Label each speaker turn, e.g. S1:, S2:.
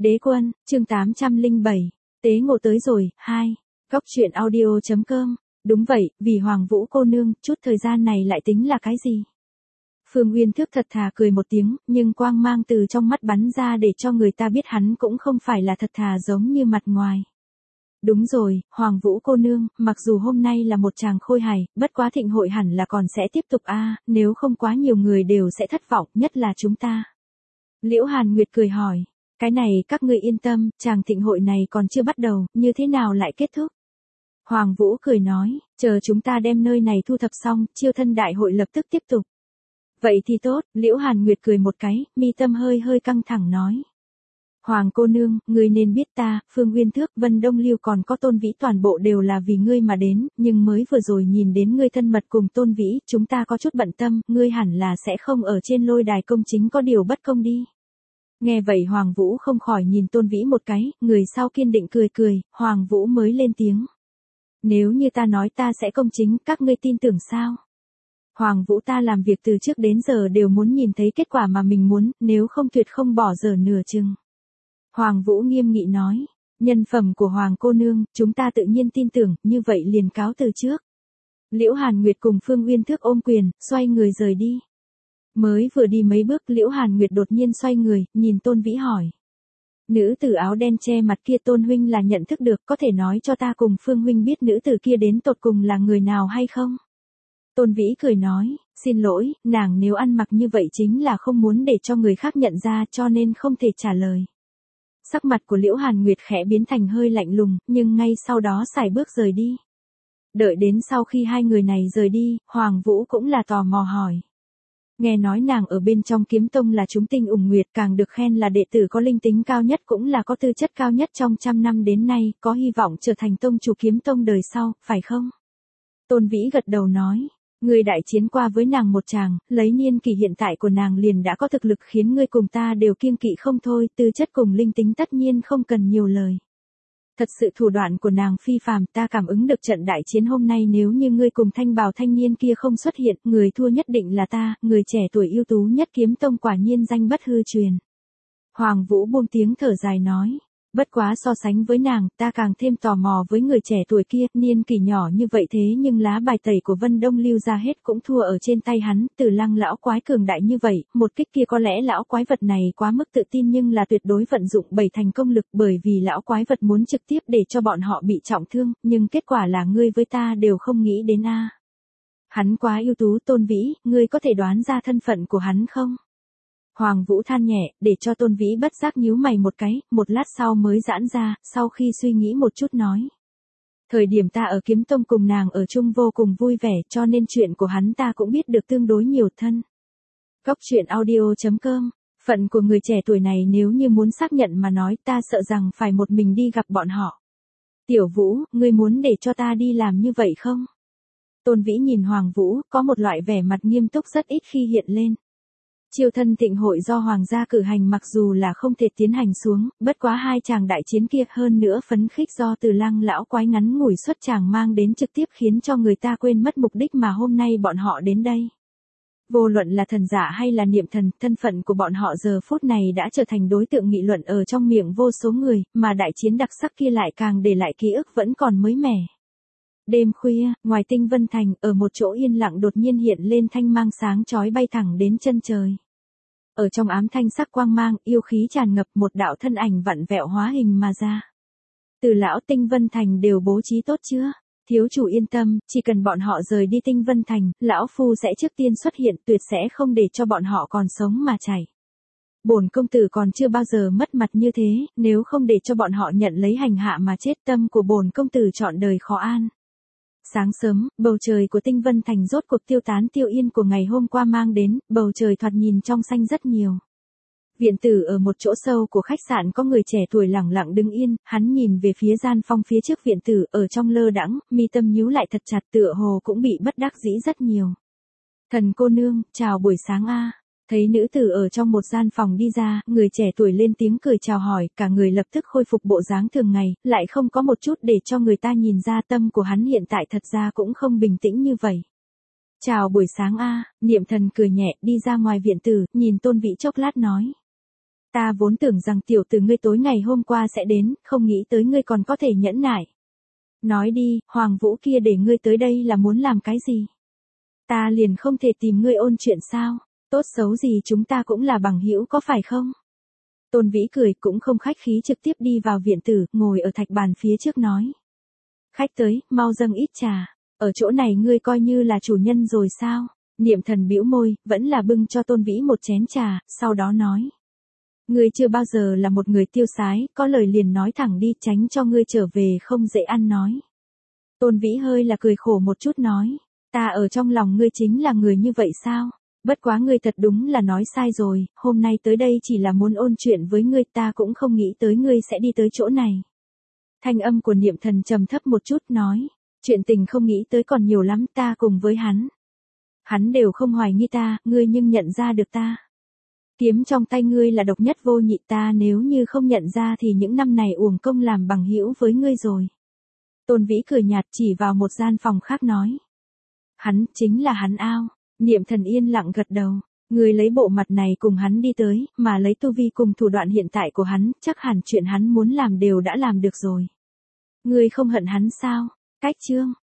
S1: Đế quân, chương 807, tế ngộ tới rồi, 2. Góc truyện audio.com. Đúng vậy, vì Hoàng Vũ cô nương, chút thời gian này lại tính là cái gì? Phương Uyên Thước thật thà cười một tiếng, nhưng quang mang từ trong mắt bắn ra để cho người ta biết hắn cũng không phải là thật thà giống như mặt ngoài. Đúng rồi, Hoàng Vũ cô nương, mặc dù hôm nay là một chàng khôi hài, bất quá thịnh hội hẳn là còn sẽ tiếp tục nếu không quá nhiều người đều sẽ thất vọng, nhất là chúng ta. Liễu Hàn Nguyệt cười hỏi, cái này các ngươi yên tâm, chàng thịnh hội này còn chưa bắt đầu, như thế nào lại kết thúc? Hoàng Vũ cười nói, chờ chúng ta đem nơi này thu thập xong, chiêu thân đại hội lập tức tiếp tục. Vậy thì tốt, Liễu Hàn Nguyệt cười một cái, mi tâm hơi hơi căng thẳng nói. Hoàng cô nương, ngươi nên biết ta, Phương Uyên Thước, Vân Đông Lưu còn có Tôn Vĩ toàn bộ đều là vì ngươi mà đến, nhưng mới vừa rồi nhìn đến ngươi thân mật cùng Tôn Vĩ, chúng ta có chút bận tâm, ngươi hẳn là sẽ không ở trên lôi đài công chính có điều bất công đi. Nghe vậy Hoàng Vũ không khỏi nhìn Tôn Vĩ một cái, người sau kiên định cười cười, Hoàng Vũ mới lên tiếng. Nếu như ta nói ta sẽ công chính, các ngươi tin tưởng sao? Hoàng Vũ ta làm việc từ trước đến giờ đều muốn nhìn thấy kết quả mà mình muốn, nếu không tuyệt không bỏ dở nửa chừng. Hoàng Vũ nghiêm nghị nói, nhân phẩm của Hoàng cô nương, chúng ta tự nhiên tin tưởng, như vậy liền cáo từ trước. Liễu Hàn Nguyệt cùng Phương Uyên Thước ôm quyền, xoay người rời đi. Mới vừa đi mấy bước, Liễu Hàn Nguyệt đột nhiên xoay người, nhìn Tôn Vĩ hỏi. Nữ tử áo đen che mặt kia Tôn huynh là nhận thức được, có thể nói cho ta cùng Phương huynh biết nữ tử kia đến tột cùng là người nào hay không? Tôn Vĩ cười nói, xin lỗi, nàng nếu ăn mặc như vậy chính là không muốn để cho người khác nhận ra cho nên không thể trả lời. Sắc mặt của Liễu Hàn Nguyệt khẽ biến thành hơi lạnh lùng, nhưng ngay sau đó sải bước rời đi. Đợi đến sau khi hai người này rời đi, Hoàng Vũ cũng là tò mò hỏi. Nghe nói nàng ở bên trong kiếm tông là chúng tinh ủng nguyệt, càng được khen là đệ tử có linh tính cao nhất cũng là có tư chất cao nhất trong 100 năm đến nay, có hy vọng trở thành tông chủ kiếm tông đời sau, phải không? Tôn Vĩ gật đầu nói. Ngươi đại chiến qua với nàng một tràng, lấy niên kỷ hiện tại của nàng liền đã có thực lực khiến ngươi cùng ta đều kiêng kỵ không thôi, tư chất cùng linh tính tất nhiên không cần nhiều lời. Thật sự thủ đoạn của nàng phi phàm, ta cảm ứng được trận đại chiến hôm nay nếu như ngươi cùng thanh bào thanh niên kia không xuất hiện, người thua nhất định là ta, người trẻ tuổi ưu tú nhất kiếm tông quả nhiên danh bất hư truyền. Hoàng Vũ buông tiếng thở dài nói. Bất quá so sánh với nàng, ta càng thêm tò mò với người trẻ tuổi kia, niên kỷ nhỏ như vậy thế nhưng lá bài tẩy của Vân Đông Lưu ra hết cũng thua ở trên tay hắn, Từ Lăng lão quái cường đại như vậy, một kích kia có lẽ lão quái vật này quá mức tự tin nhưng là tuyệt đối vận dụng 7 thành công lực bởi vì lão quái vật muốn trực tiếp để cho bọn họ bị trọng thương, nhưng kết quả là ngươi với ta đều không nghĩ đến Hắn quá ưu tú Tôn Vĩ, ngươi có thể đoán ra thân phận của hắn không? Hoàng Vũ than nhẹ, để cho Tôn Vĩ bất giác nhíu mày một cái, một lát sau mới giãn ra, sau khi suy nghĩ một chút nói. Thời điểm ta ở kiếm tông cùng nàng ở chung vô cùng vui vẻ cho nên chuyện của hắn ta cũng biết được tương đối nhiều thân. Góc truyện audio.com, phận của người trẻ tuổi này nếu như muốn xác nhận mà nói ta sợ rằng phải một mình đi gặp bọn họ. Tiểu Vũ, ngươi muốn để cho ta đi làm như vậy không? Tôn Vĩ nhìn Hoàng Vũ, có một loại vẻ mặt nghiêm túc rất ít khi hiện lên. Chiêu thân thịnh hội do Hoàng gia cử hành mặc dù là không thể tiến hành xuống, bất quá hai chàng đại chiến kia hơn nữa phấn khích do Từ Lăng lão quái ngắn ngủi xuất chàng mang đến trực tiếp khiến cho người ta quên mất mục đích mà hôm nay bọn họ đến đây. Vô luận là thần giả hay là niệm thần, thân phận của bọn họ giờ phút này đã trở thành đối tượng nghị luận ở trong miệng vô số người, mà đại chiến đặc sắc kia lại càng để lại ký ức vẫn còn mới mẻ. Đêm khuya, ngoài Tinh Vân Thành, ở một chỗ yên lặng đột nhiên hiện lên thanh mang sáng chói bay thẳng đến chân trời. Ở trong ám thanh sắc quang mang, yêu khí tràn ngập một đạo thân ảnh vặn vẹo hóa hình mà ra. Từ lão Tinh Vân Thành đều bố trí tốt chưa? Thiếu chủ yên tâm, chỉ cần bọn họ rời đi Tinh Vân Thành, lão phu sẽ trước tiên xuất hiện tuyệt sẽ không để cho bọn họ còn sống mà chảy. Bổn công tử còn chưa bao giờ mất mặt như thế, nếu không để cho bọn họ nhận lấy hành hạ mà chết tâm của bổn công tử trọn đời khó an. Sáng sớm, bầu trời của Tinh Vân Thành rốt cuộc tiêu tán tiêu yên của ngày hôm qua mang đến, bầu trời thoạt nhìn trong xanh rất nhiều. Viện tử ở một chỗ sâu của khách sạn có người trẻ tuổi lẳng lặng đứng yên, hắn nhìn về phía gian phong phía trước viện tử ở trong lơ đãng, mi tâm nhíu lại thật chặt tựa hồ cũng bị bất đắc dĩ rất nhiều. Thần cô nương, chào buổi sáng Thấy nữ tử ở trong một gian phòng đi ra, người trẻ tuổi lên tiếng cười chào hỏi, cả người lập tức khôi phục bộ dáng thường ngày, lại không có một chút để cho người ta nhìn ra tâm của hắn hiện tại thật ra cũng không bình tĩnh như vậy. Chào buổi sáng niệm thần cười nhẹ đi ra ngoài viện tử, nhìn Tôn Vĩ chốc lát nói. Ta vốn tưởng rằng tiểu tử ngươi tối ngày hôm qua sẽ đến, không nghĩ tới ngươi còn có thể nhẫn nại. Nói đi, Hoàng Vũ kia để ngươi tới đây là muốn làm cái gì? Ta liền không thể tìm ngươi ôn chuyện sao? Tốt xấu gì chúng ta cũng là bằng hữu có phải không? Tôn Vĩ cười cũng không khách khí trực tiếp đi vào viện tử, ngồi ở thạch bàn phía trước nói. Khách tới, mau dâng ít trà. Ở chỗ này ngươi coi như là chủ nhân rồi sao? Niệm Thần bĩu môi, vẫn là bưng cho Tôn Vĩ một chén trà, sau đó nói. Ngươi chưa bao giờ là một người tiêu sái, có lời liền nói thẳng đi, tránh cho ngươi trở về không dễ ăn nói. Tôn Vĩ hơi là cười khổ một chút nói. Ta ở trong lòng ngươi chính là người như vậy sao? Bất quá ngươi thật đúng là nói sai rồi, hôm nay tới đây chỉ là muốn ôn chuyện với ngươi, ta cũng không nghĩ tới ngươi sẽ đi tới chỗ này. Thanh âm của Niệm Thần trầm thấp một chút nói, chuyện tình không nghĩ tới còn nhiều lắm, ta cùng với hắn. Hắn đều không hoài nghi ta, ngươi nhưng nhận ra được ta. Kiếm trong tay ngươi là độc nhất vô nhị, ta nếu như không nhận ra thì những năm này uổng công làm bằng hữu với ngươi rồi. Tôn Vĩ cười nhạt chỉ vào một gian phòng khác nói. Hắn, chính là hắn ao. Niệm Thần yên lặng gật đầu. Ngươi lấy bộ mặt này cùng hắn đi tới, mà lấy tu vi cùng thủ đoạn hiện tại của hắn, chắc hẳn chuyện hắn muốn làm đều đã làm được rồi. Ngươi không hận hắn sao? Cách chương.